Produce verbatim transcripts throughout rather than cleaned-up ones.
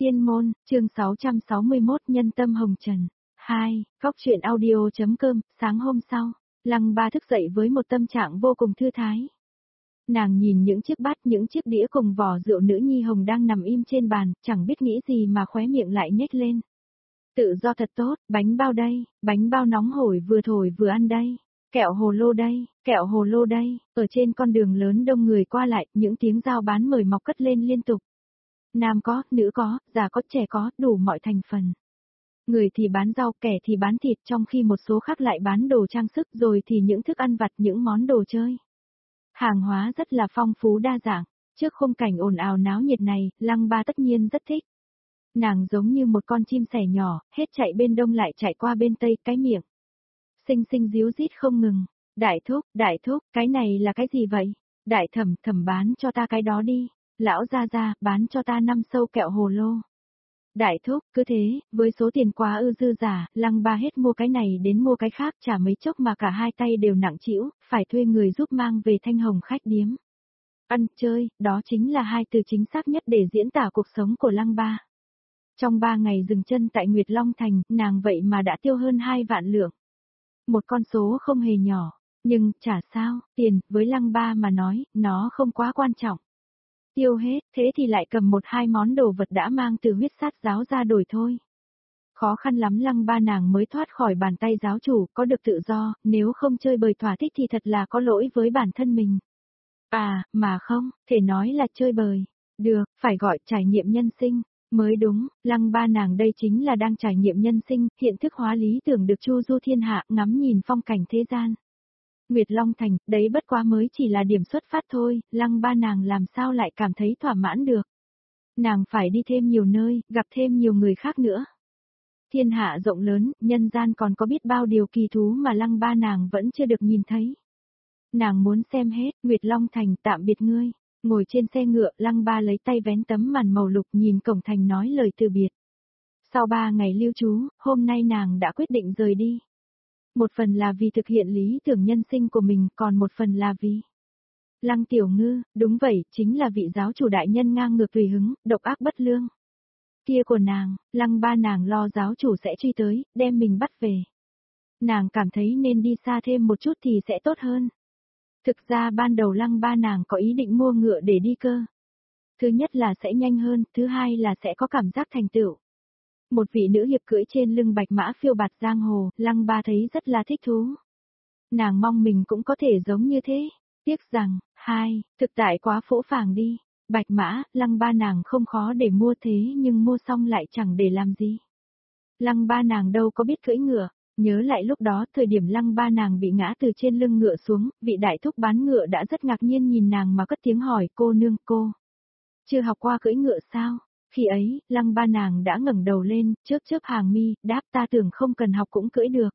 Tiên môn, chương sáu trăm sáu mươi mốt Nhân tâm hồng trần. hai, Góc truyện audio.com, sáng hôm sau, Lăng Ba thức dậy với một tâm trạng vô cùng thư thái. Nàng nhìn những chiếc bát, những chiếc đĩa cùng vỏ rượu nữ nhi hồng đang nằm im trên bàn, chẳng biết nghĩ gì mà khóe miệng lại nhếch lên. Tự do thật tốt, bánh bao đây, bánh bao nóng hổi vừa thổi vừa ăn đây, kẹo hồ lô đây, kẹo hồ lô đây, ở trên con đường lớn đông người qua lại, những tiếng giao bán mời mọc cất lên liên tục. Nam có, nữ có, già có, trẻ có, đủ mọi thành phần. Người thì bán rau, kẻ thì bán thịt, trong khi một số khác lại bán đồ trang sức, rồi thì những thức ăn vặt, những món đồ chơi. Hàng hóa rất là phong phú đa dạng. Trước khung cảnh ồn ào náo nhiệt này, Lăng Ba tất nhiên rất thích. Nàng giống như một con chim sẻ nhỏ, hết chạy bên đông lại chạy qua bên tây, cái miệng xinh xinh díu rít không ngừng. Đại thúc, đại thúc, cái này là cái gì vậy? Đại thẩm, thẩm bán cho ta cái đó đi. Lão gia gia, bán cho ta năm sâu kẹo hồ lô. Đại thúc, cứ thế, với số tiền quá ư dư giả, Lăng Ba hết mua cái này đến mua cái khác, chả mấy chốc mà cả hai tay đều nặng trĩu, phải thuê người giúp mang về Thanh Hồng khách điếm. Ăn, chơi, đó chính là hai từ chính xác nhất để diễn tả cuộc sống của Lăng Ba. Trong ba ngày dừng chân tại Nguyệt Long Thành, nàng vậy mà đã tiêu hơn hai vạn lượng. Một con số không hề nhỏ, nhưng, chả sao, tiền, với Lăng Ba mà nói, nó không quá quan trọng. Tiêu hết, thế thì lại cầm một hai món đồ vật đã mang từ huyết sát giáo ra đổi thôi. Khó khăn lắm Lăng Ba nàng mới thoát khỏi bàn tay giáo chủ, có được tự do, nếu không chơi bời thỏa thích thì thật là có lỗi với bản thân mình. À, mà không, thể nói là chơi bời. Được, phải gọi trải nghiệm nhân sinh. Mới đúng, Lăng Ba nàng đây chính là đang trải nghiệm nhân sinh, hiện thức hóa lý tưởng được chu du thiên hạ, ngắm nhìn phong cảnh thế gian. Nguyệt Long Thành, đấy bất quá mới chỉ là điểm xuất phát thôi, Lăng Ba nàng làm sao lại cảm thấy thỏa mãn được. Nàng phải đi thêm nhiều nơi, gặp thêm nhiều người khác nữa. Thiên hạ rộng lớn, nhân gian còn có biết bao điều kỳ thú mà Lăng Ba nàng vẫn chưa được nhìn thấy. Nàng muốn xem hết, Nguyệt Long Thành tạm biệt ngươi. Ngồi trên xe ngựa, Lăng Ba lấy tay vén tấm màn màu lục nhìn cổng thành nói lời từ biệt. Sau ba ngày lưu trú, hôm nay nàng đã quyết định rời đi. Một phần là vì thực hiện lý tưởng nhân sinh của mình, còn một phần là vì... Lăng Tiểu Ngư, đúng vậy, chính là vị giáo chủ đại nhân ngang ngược tùy hứng, độc ác bất lương. Kia của nàng, Lăng Ba nàng lo giáo chủ sẽ truy tới, đem mình bắt về. Nàng cảm thấy nên đi xa thêm một chút thì sẽ tốt hơn. Thực ra ban đầu Lăng Ba nàng có ý định mua ngựa để đi cơ. Thứ nhất là sẽ nhanh hơn, thứ hai là sẽ có cảm giác thành tựu. Một vị nữ hiệp cưỡi trên lưng bạch mã phiêu bạt giang hồ, Lăng Ba thấy rất là thích thú. Nàng mong mình cũng có thể giống như thế. Tiếc rằng, hai, thực tại quá phũ phàng đi. Bạch mã, Lăng Ba nàng không khó để mua thế nhưng mua xong lại chẳng để làm gì. Lăng Ba nàng đâu có biết cưỡi ngựa. Nhớ lại lúc đó, thời điểm Lăng Ba nàng bị ngã từ trên lưng ngựa xuống, vị đại thúc bán ngựa đã rất ngạc nhiên nhìn nàng mà cất tiếng hỏi, cô nương, cô chưa học qua cưỡi ngựa sao? Khi ấy, Lăng Ba nàng đã ngẩng đầu lên, chớp chớp hàng mi, đáp ta tưởng không cần học cũng cưỡi được.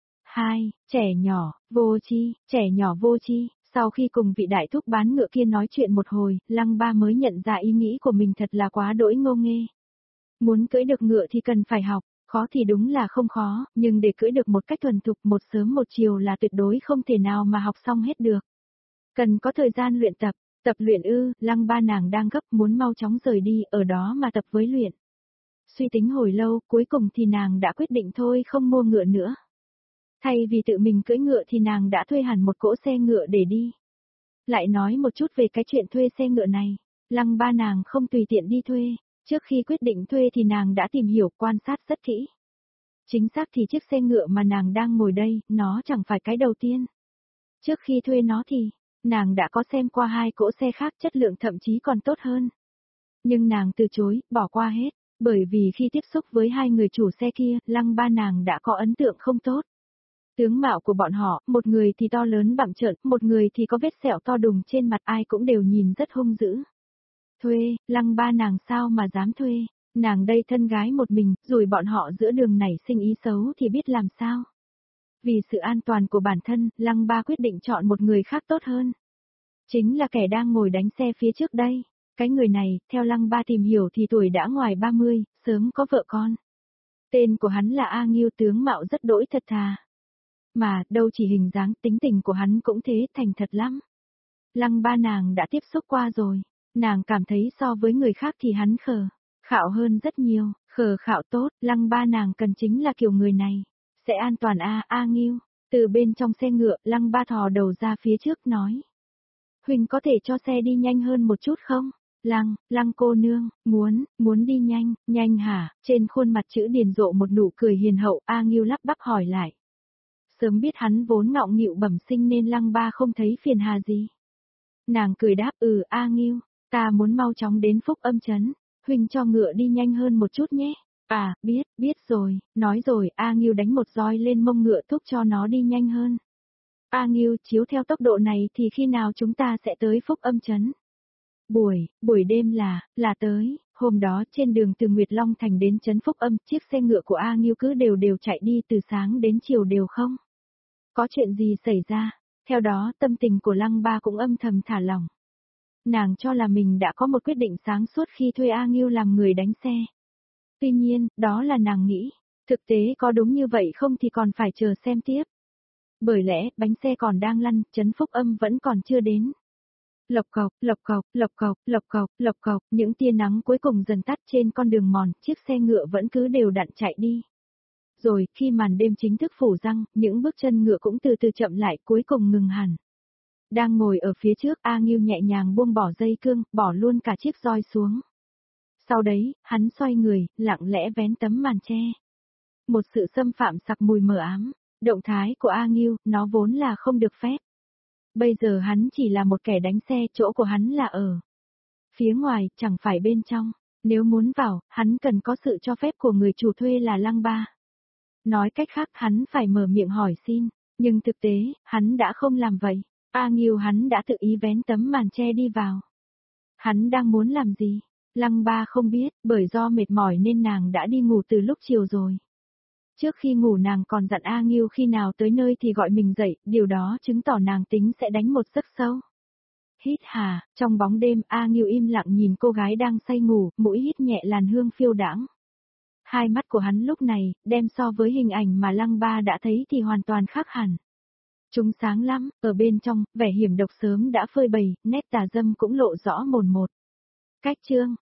Hai, trẻ nhỏ, vô tri, trẻ nhỏ vô tri. Sau khi cùng vị đại thúc bán ngựa kia nói chuyện một hồi, Lăng Ba mới nhận ra ý nghĩ của mình thật là quá đỗi ngô nghê. Muốn cưỡi được ngựa thì cần phải học. Khó thì đúng là không khó, nhưng để cưỡi được một cách thuần thục một sớm một chiều là tuyệt đối không thể nào mà học xong hết được. Cần có thời gian luyện tập, tập luyện ư, Lăng Ba nàng đang gấp muốn mau chóng rời đi, ở đó mà tập với luyện. Suy tính hồi lâu, cuối cùng thì nàng đã quyết định thôi không mua ngựa nữa. Thay vì tự mình cưỡi ngựa thì nàng đã thuê hẳn một cỗ xe ngựa để đi. Lại nói một chút về cái chuyện thuê xe ngựa này, Lăng Ba nàng không tùy tiện đi thuê. Trước khi quyết định thuê thì nàng đã tìm hiểu quan sát rất kỹ. Chính xác thì chiếc xe ngựa mà nàng đang ngồi đây, nó chẳng phải cái đầu tiên. Trước khi thuê nó thì, nàng đã có xem qua hai cỗ xe khác chất lượng thậm chí còn tốt hơn. Nhưng nàng từ chối, bỏ qua hết, bởi vì khi tiếp xúc với hai người chủ xe kia, Lăng Ba nàng đã có ấn tượng không tốt. Tướng mạo của bọn họ, một người thì to lớn bặm trợn, một người thì có vết sẹo to đùng trên mặt ai cũng đều nhìn rất hung dữ. Thuê, Lăng Ba nàng sao mà dám thuê, nàng đây thân gái một mình, rồi bọn họ giữa đường nảy sinh ý xấu thì biết làm sao. Vì sự an toàn của bản thân, Lăng Ba quyết định chọn một người khác tốt hơn. Chính là kẻ đang ngồi đánh xe phía trước đây. Cái người này, theo Lăng Ba tìm hiểu thì tuổi đã ngoài ba mươi, sớm có vợ con. Tên của hắn là A Nghiêu, tướng mạo rất đỗi thật thà. Mà, đâu chỉ hình dáng, tính tình của hắn cũng thế, thành thật lắm. Lăng Ba nàng đã tiếp xúc qua rồi. Nàng cảm thấy so với người khác thì hắn khờ, khạo hơn rất nhiều, khờ khạo tốt, Lăng Ba nàng cần chính là kiểu người này. Sẽ an toàn a, A Ngưu. Từ bên trong xe ngựa, Lăng Ba thò đầu ra phía trước nói. Huynh có thể cho xe đi nhanh hơn một chút không? Lăng, Lăng cô nương, muốn, muốn đi nhanh, nhanh hả? Trên khuôn mặt chữ điền rộ một nụ cười hiền hậu, A Ngưu lắp bắp hỏi lại. Sớm biết hắn vốn ngọng nghịu bẩm sinh nên Lăng Ba không thấy phiền hà gì. Nàng cười đáp ừ A Ngưu, ta muốn mau chóng đến Phúc Âm trấn, huynh cho ngựa đi nhanh hơn một chút nhé. À, biết, biết rồi, nói rồi, A Ngưu đánh một roi lên mông ngựa thúc cho nó đi nhanh hơn. A Ngưu, chiếu theo tốc độ này thì khi nào chúng ta sẽ tới Phúc Âm trấn? Buổi, buổi đêm là, là tới, hôm đó trên đường từ Nguyệt Long Thành đến trấn Phúc Âm, chiếc xe ngựa của A Ngưu cứ đều đều chạy đi từ sáng đến chiều đều không? Có chuyện gì xảy ra? Theo đó tâm tình của Lăng Ba cũng âm thầm thả lỏng. Nàng cho là mình đã có một quyết định sáng suốt khi thuê A Ngưu làm người đánh xe. Tuy nhiên, đó là nàng nghĩ, thực tế có đúng như vậy không thì còn phải chờ xem tiếp. Bởi lẽ, bánh xe còn đang lăn, trấn Phúc Âm vẫn còn chưa đến. Lộc cộc, lộc cộc, lộc cộc, lộc cộc, lộc cộc, những tia nắng cuối cùng dần tắt trên con đường mòn, chiếc xe ngựa vẫn cứ đều đặn chạy đi. Rồi, khi màn đêm chính thức phủ răng, những bước chân ngựa cũng từ từ chậm lại cuối cùng ngừng hẳn. Đang ngồi ở phía trước, A Ngưu nhẹ nhàng buông bỏ dây cương, bỏ luôn cả chiếc roi xuống. Sau đấy, hắn xoay người, lặng lẽ vén tấm màn che. Một sự xâm phạm sặc mùi mờ ám, động thái của A Ngưu, nó vốn là không được phép. Bây giờ hắn chỉ là một kẻ đánh xe, chỗ của hắn là ở phía ngoài, chẳng phải bên trong. Nếu muốn vào, hắn cần có sự cho phép của người chủ thuê là Lăng Ba. Nói cách khác hắn phải mở miệng hỏi xin, nhưng thực tế, hắn đã không làm vậy. A Ngưu hắn đã tự ý vén tấm màn che đi vào. Hắn đang muốn làm gì? Lăng Ba không biết, bởi do mệt mỏi nên nàng đã đi ngủ từ lúc chiều rồi. Trước khi ngủ nàng còn dặn A Ngưu khi nào tới nơi thì gọi mình dậy, điều đó chứng tỏ nàng tính sẽ đánh một giấc sâu. Hít hà, trong bóng đêm A Ngưu im lặng nhìn cô gái đang say ngủ, mũi hít nhẹ làn hương phiêu đãng. Hai mắt của hắn lúc này, đem so với hình ảnh mà Lăng Ba đã thấy thì hoàn toàn khác hẳn. Chúng sáng lắm, ở bên trong, vẻ hiểm độc sớm đã phơi bày, nét tà dâm cũng lộ rõ mồn một. Cách chương